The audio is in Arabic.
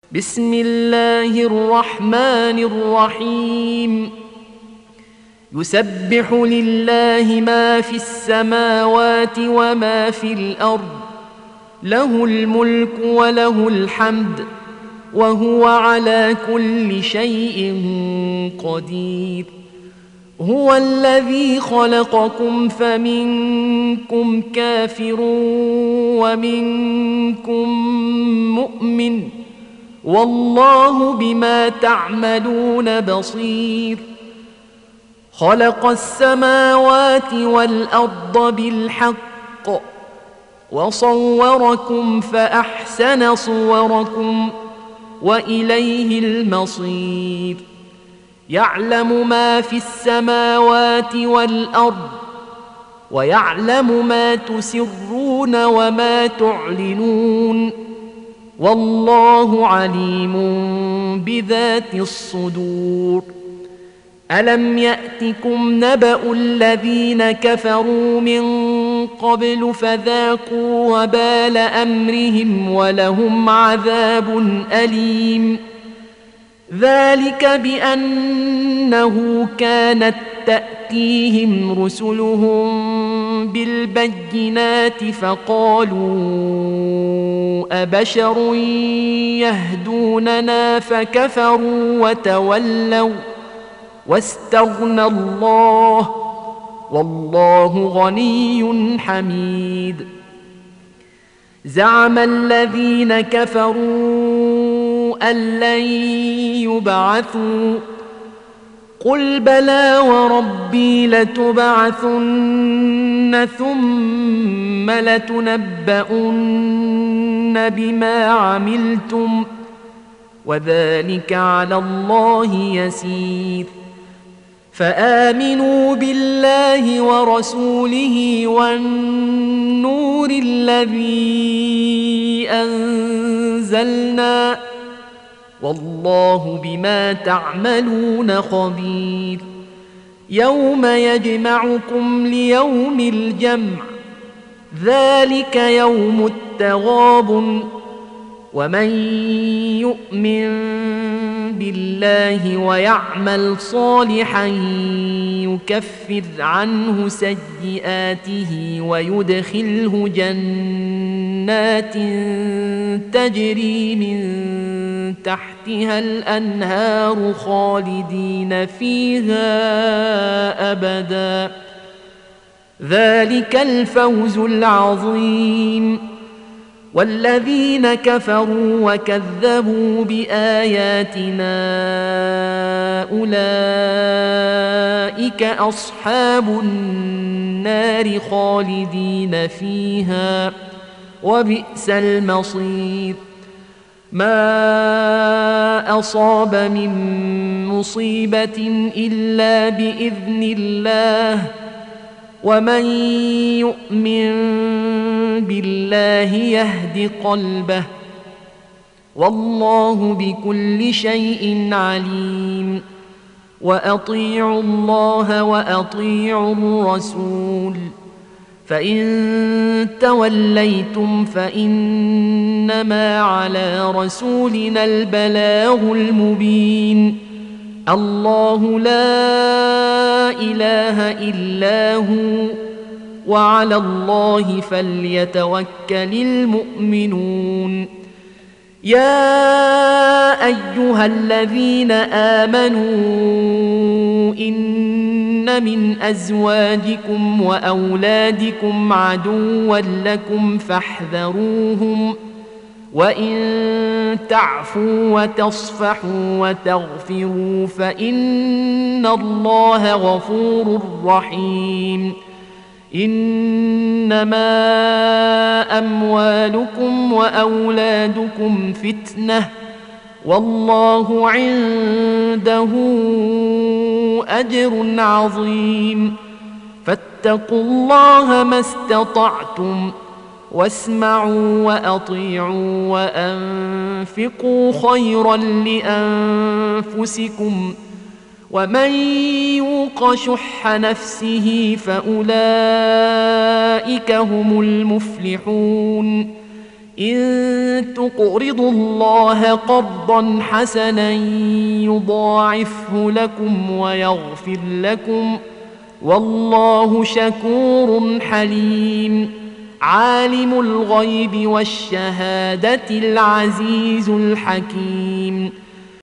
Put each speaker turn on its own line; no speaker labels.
بسم الله الرحمن الرحيم. يسبح لله ما في السماوات وما في الأرض، له الملك وله الحمد، وهو على كل شيء قدير. هو الذي خلقكم فمنكم كافر ومنكم مؤمن، والله بما تعملون بصير. خلق السماوات والأرض بالحق وصوركم فأحسن صوركم وإليه المصير. يعلم ما في السماوات والأرض ويعلم ما تسرون وما تعلنون، والله عليم بذات الصدور. ألم يأتكم نبأ الذين كفروا من قبل فذاقوا وبال أمرهم ولهم عذاب أليم. ذلك بأنه كانت تأتيهم رسلهم بالبينات فقالوا أبشر يهدوننا فكفروا وتولوا واستغنى الله، والله غني حميد. زعم الذين كفروا أن لن يبعثوا، قل بلى وربي لتبعثن ثم لتنبؤن بما عملتم، وذلك على الله يسير. فآمنوا بالله ورسوله والنور الذي أنزلنا، والله بما تعملون خبير. يوم يجمعكم ليوم الجمع، ذلك يوم التغابن. ومن يؤمن بالله ويعمل صالحا يكفر عنه سيئاته ويدخله جنات تجري من تحتها الأنهار خالدين فيها أبدا، ذلك الفوز العظيم. والذين كفروا وكذبوا بآياتنا أولئك أصحاب النار خالدين فيها، وبئس المصير. ما أصاب من مصيبة إلا بإذن الله، ومن يؤمن بالله يهد قلبه، والله بكل شيء عليم. وأطيعوا الله وأطيعوا الرسول، فإن توليتم فإنما على رسولنا البلاغ المبين. الله لا إله إلا هو، وعلى الله فليتوكل المؤمنون. يا أيها الذين آمنوا إن من أزواجكم وأولادكم عدوا لكم فاحذروهم، وإن تعفوا وتصفحوا وتغفروا فإن الله غفور رحيم. إنما أموالكم وأولادكم فتنة، والله عنده أجر عظيم. فاتقوا الله ما استطعتم، واسمعوا وأطيعوا وأنفقوا خيرا لأنفسكم، ومن يوق شح نفسه فأولئك هم المفلحون. إن تقرضوا الله قرضا حسنا يضاعفه لكم ويغفر لكم والله شكور حليم. عالم الغيب والشهادة العزيز الحكيم.